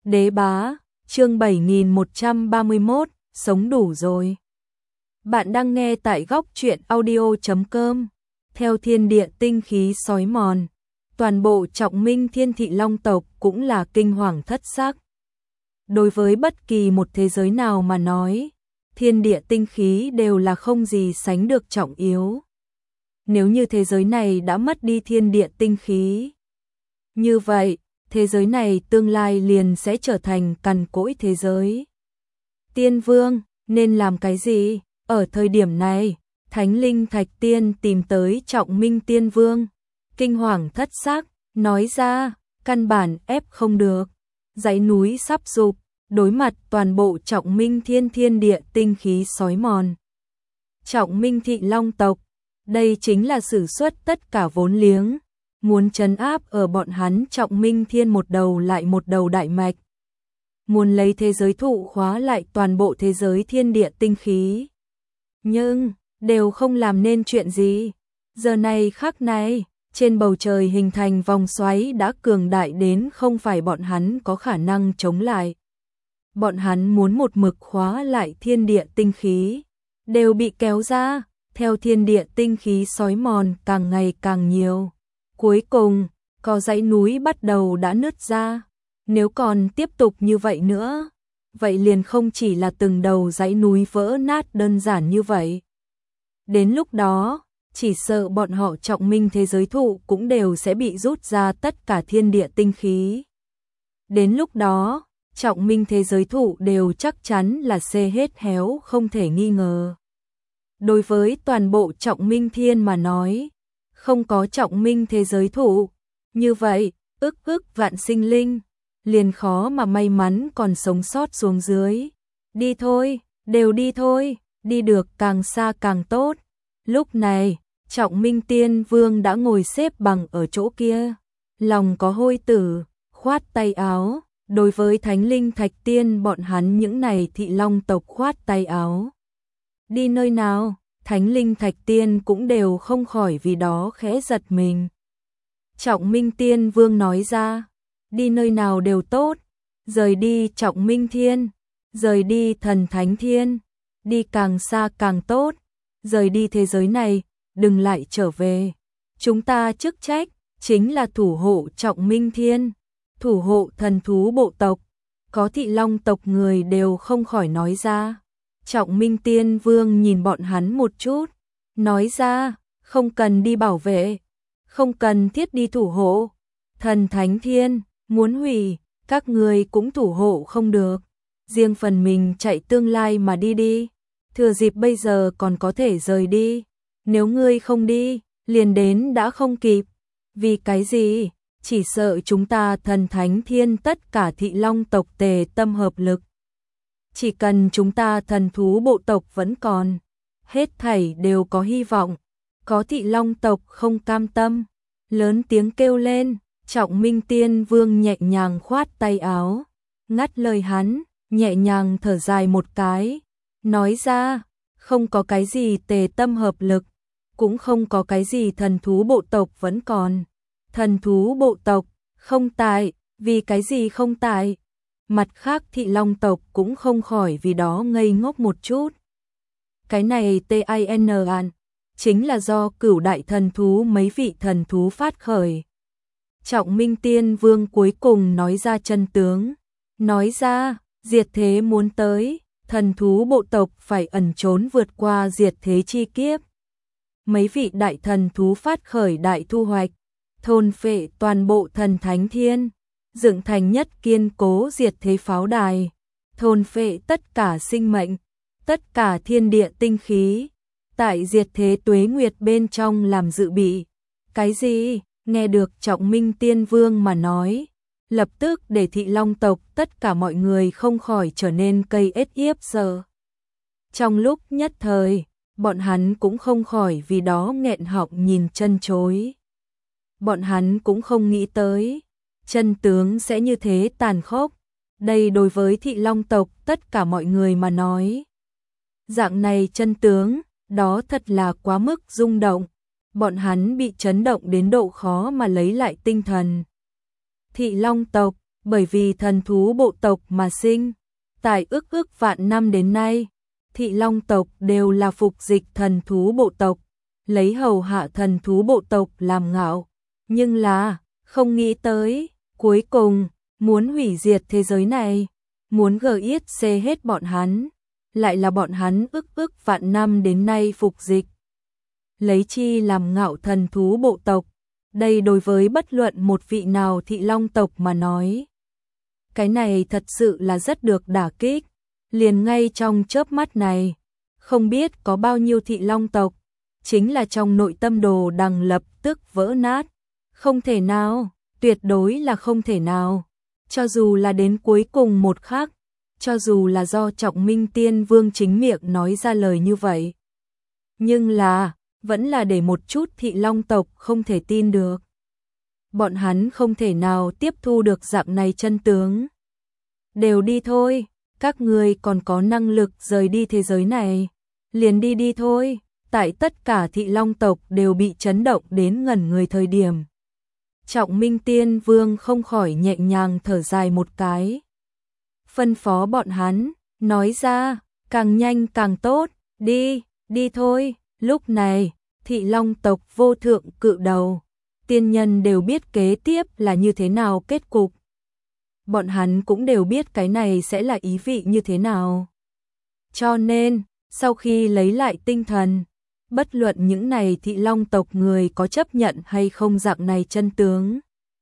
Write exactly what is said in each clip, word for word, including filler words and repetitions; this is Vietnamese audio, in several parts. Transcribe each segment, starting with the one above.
Đế bá, chương bảy nghìn một trăm ba mươi mốt, sống đủ rồi. Bạn đang nghe tại góc truyện audio chấm com. Theo thiên địa tinh khí sói mòn, toàn bộ Trọng Minh Thiên Thị Long tộc cũng là kinh hoàng thất sắc. Đối với bất kỳ một thế giới nào mà nói, thiên địa tinh khí đều là không gì sánh được trọng yếu. Nếu như thế giới này đã mất đi thiên địa tinh khí, như vậy, thế giới này tương lai liền sẽ trở thành cằn cỗi thế giới. Tiên Vương, nên làm cái gì? Ở thời điểm này, Thánh Linh Thạch Tiên tìm tới Trọng Minh Tiên Vương, kinh hoàng thất sắc, nói ra, căn bản ép không được. Dãy núi sắp sụp, đối mặt toàn bộ Trọng Minh Thiên thiên địa tinh khí sói mòn. Trọng Minh Thị Long tộc, đây chính là sử xuất tất cả vốn liếng, muốn trấn áp ở bọn hắn Trọng Minh Thiên một đầu lại một đầu đại mạch. Muốn lấy thế giới thụ khóa lại toàn bộ thế giới thiên địa tinh khí. Nhưng, đều không làm nên chuyện gì. Giờ này khắc này, trên bầu trời hình thành vòng xoáy đã cường đại đến không phải bọn hắn có khả năng chống lại. Bọn hắn muốn một mực khóa lại thiên địa tinh khí, đều bị kéo ra, theo thiên địa tinh khí sói mòn càng ngày càng nhiều. Cuối cùng, có dãy núi bắt đầu đã nứt ra. Nếu còn tiếp tục như vậy nữa, vậy liền không chỉ là từng đầu dãy núi vỡ nát đơn giản như vậy. Đến lúc đó, chỉ sợ bọn họ Trọng Minh thế giới thụ cũng đều sẽ bị rút ra tất cả thiên địa tinh khí. Đến lúc đó, Trọng Minh thế giới thụ đều chắc chắn là xê hết héo không thể nghi ngờ. Đối với toàn bộ Trọng Minh Thiên mà nói, không có Trọng Minh thế giới thụ, như vậy, ức ức vạn sinh linh, liền khó mà may mắn còn sống sót xuống dưới. Đi thôi, đều đi thôi, đi được càng xa càng tốt. Lúc này, Trọng Minh Tiên Vương đã ngồi xếp bằng ở chỗ kia, lòng có hôi tử, khoát tay áo, đối với Thánh Linh Thạch Tiên bọn hắn những này thị long tộc khoát tay áo. Đi nơi nào? Thánh Linh Thạch Tiên cũng đều không khỏi vì đó khẽ giật mình. Trọng Minh Tiên Vương nói ra, đi nơi nào đều tốt, rời đi Trọng Minh Thiên, rời đi Thần Thánh Thiên, đi càng xa càng tốt, rời đi thế giới này, đừng lại trở về. Chúng ta chức trách, chính là thủ hộ Trọng Minh Thiên, thủ hộ thần thú bộ tộc, có thị long tộc người đều không khỏi nói ra. Trọng Minh Tiên Vương nhìn bọn hắn một chút, nói ra, không cần đi bảo vệ, không cần thiết đi thủ hộ. Thần Thánh Thiên, muốn hủy, các người cũng thủ hộ không được. Riêng phần mình chạy tương lai mà đi đi, thừa dịp bây giờ còn có thể rời đi. Nếu ngươi không đi, liền đến đã không kịp. Vì cái gì? Chỉ sợ chúng ta Thần Thánh Thiên tất cả thị long tộc tề tâm hợp lực. Chỉ cần chúng ta thần thú bộ tộc vẫn còn, hết thảy đều có hy vọng. Có thị long tộc không cam tâm, lớn tiếng kêu lên. Trọng Minh Tiên Vương nhẹ nhàng khoát tay áo, ngắt lời hắn, nhẹ nhàng thở dài một cái, nói ra, không có cái gì tề tâm hợp lực, cũng không có cái gì thần thú bộ tộc vẫn còn. Thần thú bộ tộc không tại, vì cái gì không tại? Mặt khác thị long tộc cũng không khỏi vì đó ngây ngốc một chút. Cái này tin an, chính là do cửu đại thần thú mấy vị thần thú phát khởi. Trọng Minh Tiên Vương cuối cùng nói ra chân tướng, nói ra, diệt thế muốn tới, thần thú bộ tộc phải ẩn trốn vượt qua diệt thế chi kiếp. Mấy vị đại thần thú phát khởi đại thu hoạch, thôn phệ toàn bộ Thần Thánh Thiên, dựng thành nhất kiên cố diệt thế pháo đài, thôn phệ tất cả sinh mệnh, tất cả thiên địa tinh khí, tại diệt thế tuế nguyệt bên trong làm dự bị. Cái gì? Nghe được Trọng Minh Tiên Vương mà nói, lập tức để thị long tộc tất cả mọi người không khỏi trở nên cây ết yếp giờ. Trong lúc nhất thời, bọn hắn cũng không khỏi vì đó nghẹn họng nhìn chân chối. Bọn hắn cũng không nghĩ tới, chân tướng sẽ như thế tàn khốc. Đây đối với thị long tộc tất cả mọi người mà nói. Dạng này chân tướng, đó thật là quá mức rung động. Bọn hắn bị chấn động đến độ khó mà lấy lại tinh thần. Thị long tộc, bởi vì thần thú bộ tộc mà sinh. Tại ức ức vạn năm đến nay, Thị Long tộc đều là phục dịch thần thú bộ tộc, lấy hầu hạ thần thú bộ tộc làm ngạo. Nhưng là, không nghĩ tới, cuối cùng, muốn hủy diệt thế giới này, muốn giết xê hết bọn hắn, lại là bọn hắn ức ức vạn năm đến nay phục dịch. Lấy chi làm ngạo thần thú bộ tộc, đây đối với bất luận một vị nào Thị Long tộc mà nói. Cái này thật sự là rất được đả kích, liền ngay trong chớp mắt này, không biết có bao nhiêu Thị Long tộc, chính là trong nội tâm Đồ Đằng lập tức vỡ nát, không thể nào, tuyệt đối là không thể nào, cho dù là đến cuối cùng một khắc, cho dù là do Trọng Minh Tiên Vương chính miệng nói ra lời như vậy. Nhưng là, vẫn là để một chút Thị Long tộc không thể tin được. Bọn hắn không thể nào tiếp thu được dạng này chân tướng. Đều đi thôi, các người còn có năng lực rời đi thế giới này, liền đi đi thôi. Tại tất cả Thị Long tộc đều bị chấn động đến ngẩn người thời điểm, Trọng Minh Tiên Vương không khỏi nhẹ nhàng thở dài một cái. Phân phó bọn hắn, nói ra, càng nhanh càng tốt, đi, đi thôi. Lúc này, Thị Long tộc vô thượng cự đầu, tiên nhân đều biết kế tiếp là như thế nào kết cục. Bọn hắn cũng đều biết cái này sẽ là ý vị như thế nào. Cho nên, sau khi lấy lại tinh thần, bất luận những này Thị Long tộc người có chấp nhận hay không dạng này chân tướng.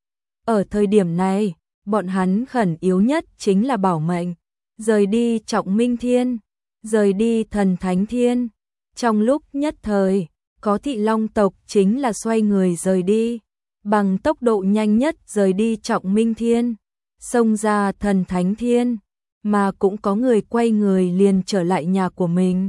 Ở thời điểm này, bọn hắn khẩn yếu nhất chính là bảo mệnh, rời đi Trọng Minh Thiên, rời đi Thần Thánh Thiên. Trong lúc nhất thời, có Thị Long tộc chính là xoay người rời đi, bằng tốc độ nhanh nhất rời đi Trọng Minh Thiên, xông ra Thần Thánh Thiên, mà cũng có người quay người liền trở lại nhà của mình,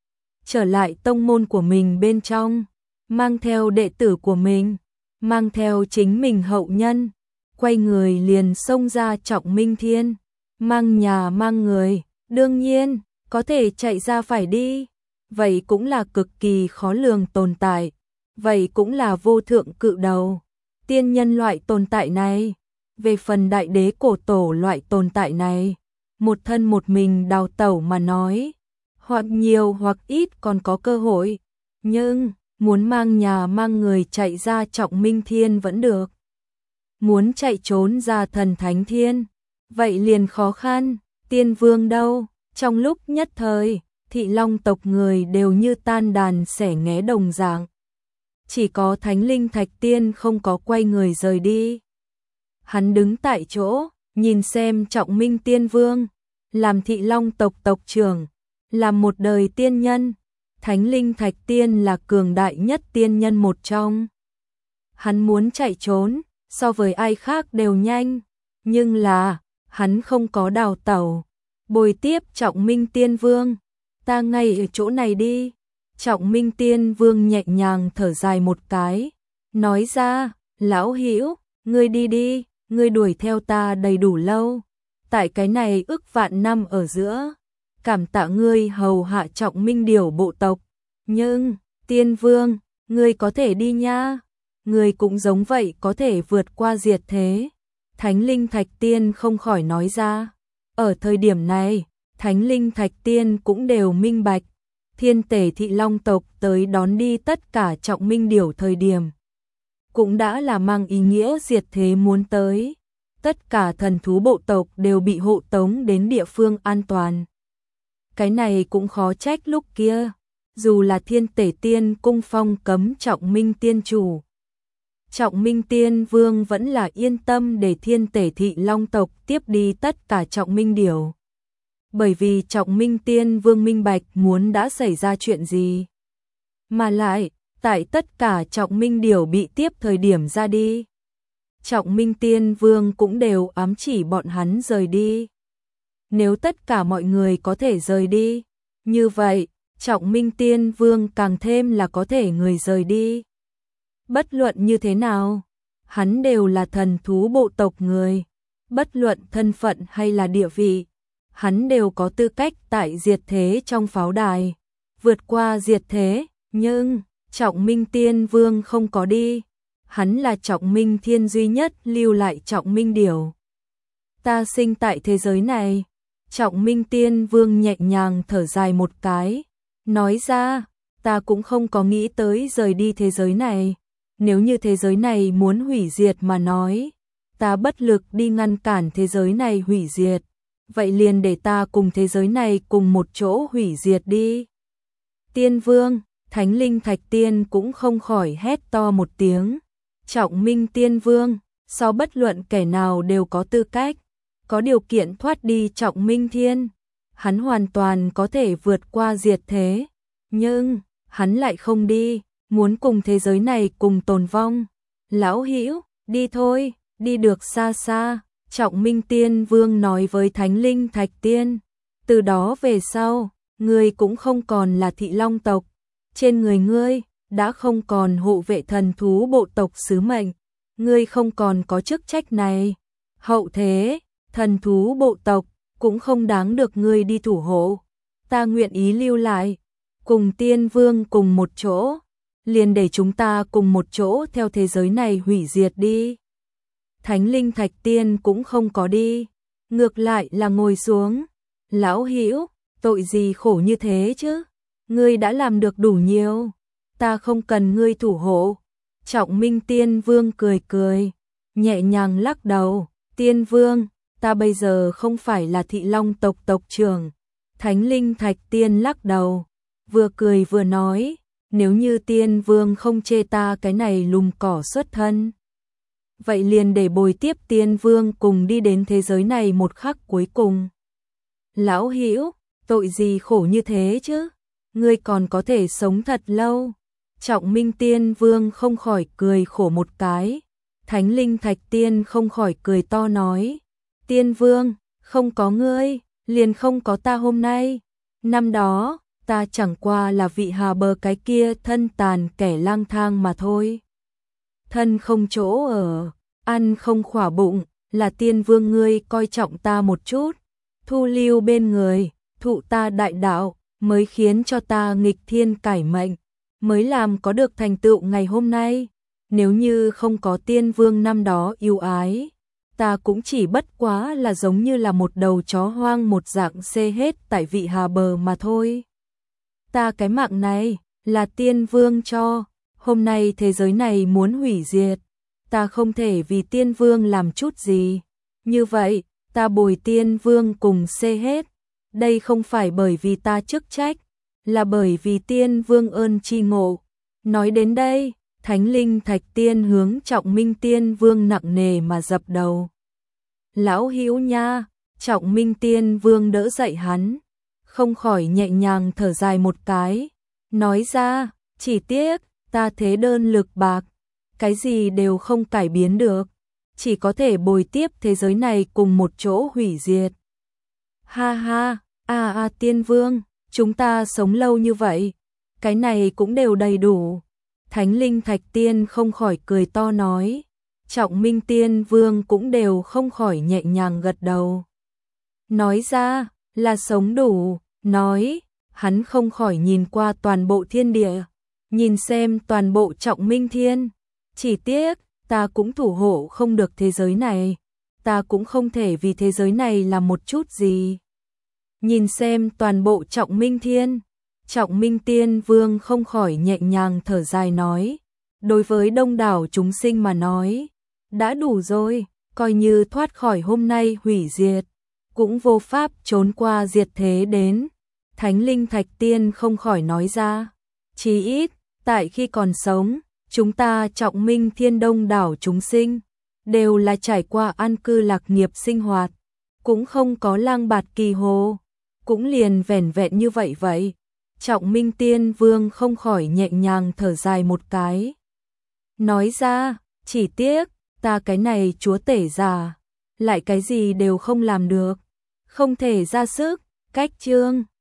trở lại tông môn của mình bên trong, mang theo đệ tử của mình, mang theo chính mình hậu nhân, quay người liền xông ra Trọng Minh Thiên, mang nhà mang người, đương nhiên, có thể chạy ra phải đi, vậy cũng là cực kỳ khó lường tồn tại, vậy cũng là vô thượng cự đầu, tiên nhân loại tồn tại này, về phần đại đế cổ tổ loại tồn tại này, một thân một mình đào tẩu mà nói, hoặc nhiều hoặc ít còn có cơ hội, nhưng muốn mang nhà mang người chạy ra Trọng Minh Thiên vẫn được. Muốn chạy trốn ra Thần Thánh Thiên, vậy liền khó khăn, Tiên Vương đâu, trong lúc nhất thời, Thị Long tộc người đều như tan đàn xẻ nghé đồng dạng. Chỉ có Thánh Linh Thạch Tiên không có quay người rời đi. Hắn đứng tại chỗ, nhìn xem Trọng Minh Tiên Vương, làm Thị Long tộc tộc trưởng, làm một đời tiên nhân, Thánh Linh Thạch Tiên là cường đại nhất tiên nhân một trong. Hắn muốn chạy trốn, so với ai khác đều nhanh, nhưng là, hắn không có đào tẩu. Bồi tiếp Trọng Minh Tiên Vương, ta ngay ở chỗ này đi. Trọng Minh Tiên Vương nhẹ nhàng thở dài một cái, nói ra, lão hữu, ngươi đi đi, ngươi đuổi theo ta đầy đủ lâu, tại cái này ức vạn năm ở giữa, cảm tạ ngươi hầu hạ Trọng Minh Điểu bộ tộc, nhưng, Tiên Vương, ngươi có thể đi nha, ngươi cũng giống vậy có thể vượt qua diệt thế. Thánh Linh Thạch Tiên không khỏi nói ra, ở thời điểm này, Thánh Linh Thạch Tiên cũng đều minh bạch, Thiên Tể Thị Long tộc tới đón đi tất cả Trọng Minh Điểu thời điểm, cũng đã là mang ý nghĩa diệt thế muốn tới, tất cả thần thú bộ tộc đều bị hộ tống đến địa phương an toàn. Cái này cũng khó trách lúc kia, dù là Thiên Tể Tiên cung phong cấm Trọng Minh Tiên chủ, Trọng Minh Tiên Vương vẫn là yên tâm để Thiên Tể Thị Long tộc tiếp đi tất cả Trọng Minh Điểu. Bởi vì Trọng Minh Tiên Vương minh bạch muốn đã xảy ra chuyện gì. Mà lại, tại tất cả Trọng Minh Điểu bị tiếp thời điểm ra đi, Trọng Minh Tiên Vương cũng đều ám chỉ bọn hắn rời đi. Nếu tất cả mọi người có thể rời đi, như vậy, Trọng Minh Tiên Vương càng thêm là có thể người rời đi. Bất luận như thế nào, hắn đều là thần thú bộ tộc người, bất luận thân phận hay là địa vị, hắn đều có tư cách tại diệt thế trong pháo đài, vượt qua diệt thế, nhưng Trọng Minh Tiên Vương không có đi, hắn là Trọng Minh Thiên duy nhất lưu lại Trọng Minh Điểu. ta sinh tại thế giới này. Trọng Minh Tiên Vương nhẹ nhàng thở dài một cái, nói ra, ta cũng không có nghĩ tới rời đi thế giới này. Nếu như thế giới này muốn hủy diệt mà nói, ta bất lực đi ngăn cản thế giới này hủy diệt. Vậy liền để ta cùng thế giới này cùng một chỗ hủy diệt đi. Tiên Vương, Thánh Linh Thạch Tiên cũng không khỏi hét to một tiếng. Trọng Minh Tiên Vương, so bất luận kẻ nào đều có tư cách, có điều kiện thoát đi Trọng Minh Thiên. Hắn hoàn toàn có thể vượt qua diệt thế, nhưng hắn lại không đi, muốn cùng thế giới này cùng tồn vong. Lão hữu, đi thôi, đi được xa xa. Trọng Minh Tiên Vương nói với Thánh Linh Thạch Tiên, từ đó về sau, ngươi cũng không còn là Thị Long tộc, trên người ngươi đã không còn hộ vệ thần thú bộ tộc sứ mệnh, ngươi không còn có chức trách này. Hậu thế, thần thú bộ tộc cũng không đáng được ngươi đi thủ hộ, ta nguyện ý lưu lại, cùng Tiên Vương cùng một chỗ, liền để chúng ta cùng một chỗ theo thế giới này hủy diệt đi. Thánh Linh Thạch Tiên cũng không có đi, ngược lại là ngồi xuống. Lão hữu, tội gì khổ như thế chứ? Ngươi đã làm được đủ nhiều, ta không cần ngươi thủ hộ. Trọng Minh Tiên Vương cười cười, nhẹ nhàng lắc đầu. Tiên Vương, ta bây giờ không phải là Thị Long tộc tộc trưởng. Thánh Linh Thạch Tiên lắc đầu, vừa cười vừa nói, nếu như Tiên Vương không chê ta cái này lùm cỏ xuất thân, vậy liền để bồi tiếp Tiên Vương cùng đi đến thế giới này một khắc cuối cùng. Lão hữu, tội gì khổ như thế chứ? Ngươi còn có thể sống thật lâu. Trọng Minh Tiên Vương không khỏi cười khổ một cái. Thánh Linh Thạch Tiên không khỏi cười to nói, Tiên Vương, không có ngươi, liền không có ta hôm nay. Năm đó, ta chẳng qua là vị hà bờ cái kia thân tàn kẻ lang thang mà thôi. Thân không chỗ ở, ăn không khỏa bụng, là Tiên Vương ngươi coi trọng ta một chút, thu lưu bên người, thụ ta đại đạo, mới khiến cho ta nghịch thiên cải mệnh, mới làm có được thành tựu ngày hôm nay. Nếu như không có Tiên Vương năm đó yêu ái, ta cũng chỉ bất quá là giống như là một đầu chó hoang một dạng xê hết tại vị hà bờ mà thôi. Ta cái mạng này là Tiên Vương cho, hôm nay thế giới này muốn hủy diệt, ta không thể vì Tiên Vương làm chút gì. Như vậy, ta bồi Tiên Vương cùng xê hết. Đây không phải bởi vì ta chức trách, là bởi vì Tiên Vương ơn tri ngộ. Nói đến đây, Thánh Linh Thạch Tiên hướng Trọng Minh Tiên Vương nặng nề mà dập đầu. Lão hữu nha, Trọng Minh Tiên Vương đỡ dậy hắn, không khỏi nhẹ nhàng thở dài một cái, nói ra, chỉ tiếc, ta thế đơn lực bạc, cái gì đều không cải biến được, chỉ có thể bồi tiếp thế giới này cùng một chỗ hủy diệt. Ha ha, a a Tiên Vương, chúng ta sống lâu như vậy, cái này cũng đều đầy đủ. Thánh Linh Thạch Tiên không khỏi cười to nói, Trọng Minh Tiên Vương cũng đều không khỏi nhẹ nhàng gật đầu. Nói ra, là sống đủ, nói, hắn không khỏi nhìn qua toàn bộ thiên địa, nhìn xem toàn bộ Trọng Minh Thiên. Chỉ tiếc, ta cũng thủ hộ không được thế giới này, ta cũng không thể vì thế giới này làm một chút gì. Nhìn xem toàn bộ Trọng Minh Thiên, Trọng Minh Tiên Vương không khỏi nhẹ nhàng thở dài nói, đối với đông đảo chúng sinh mà nói, đã đủ rồi, coi như thoát khỏi hôm nay hủy diệt, cũng vô pháp trốn qua diệt thế đến. Thánh Linh Thạch Tiên không khỏi nói ra, chí ít, tại khi còn sống, chúng ta Trọng Minh Thiên đông đảo chúng sinh, đều là trải qua an cư lạc nghiệp sinh hoạt, cũng không có lang bạt kỳ hồ, cũng liền vẻn vẹn như vậy vậy. Trọng Minh Tiên Vương không khỏi nhẹ nhàng thở dài một cái, nói ra, chỉ tiếc, ta cái này chúa tể già, lại cái gì đều không làm được, không thể ra sức, cách chương.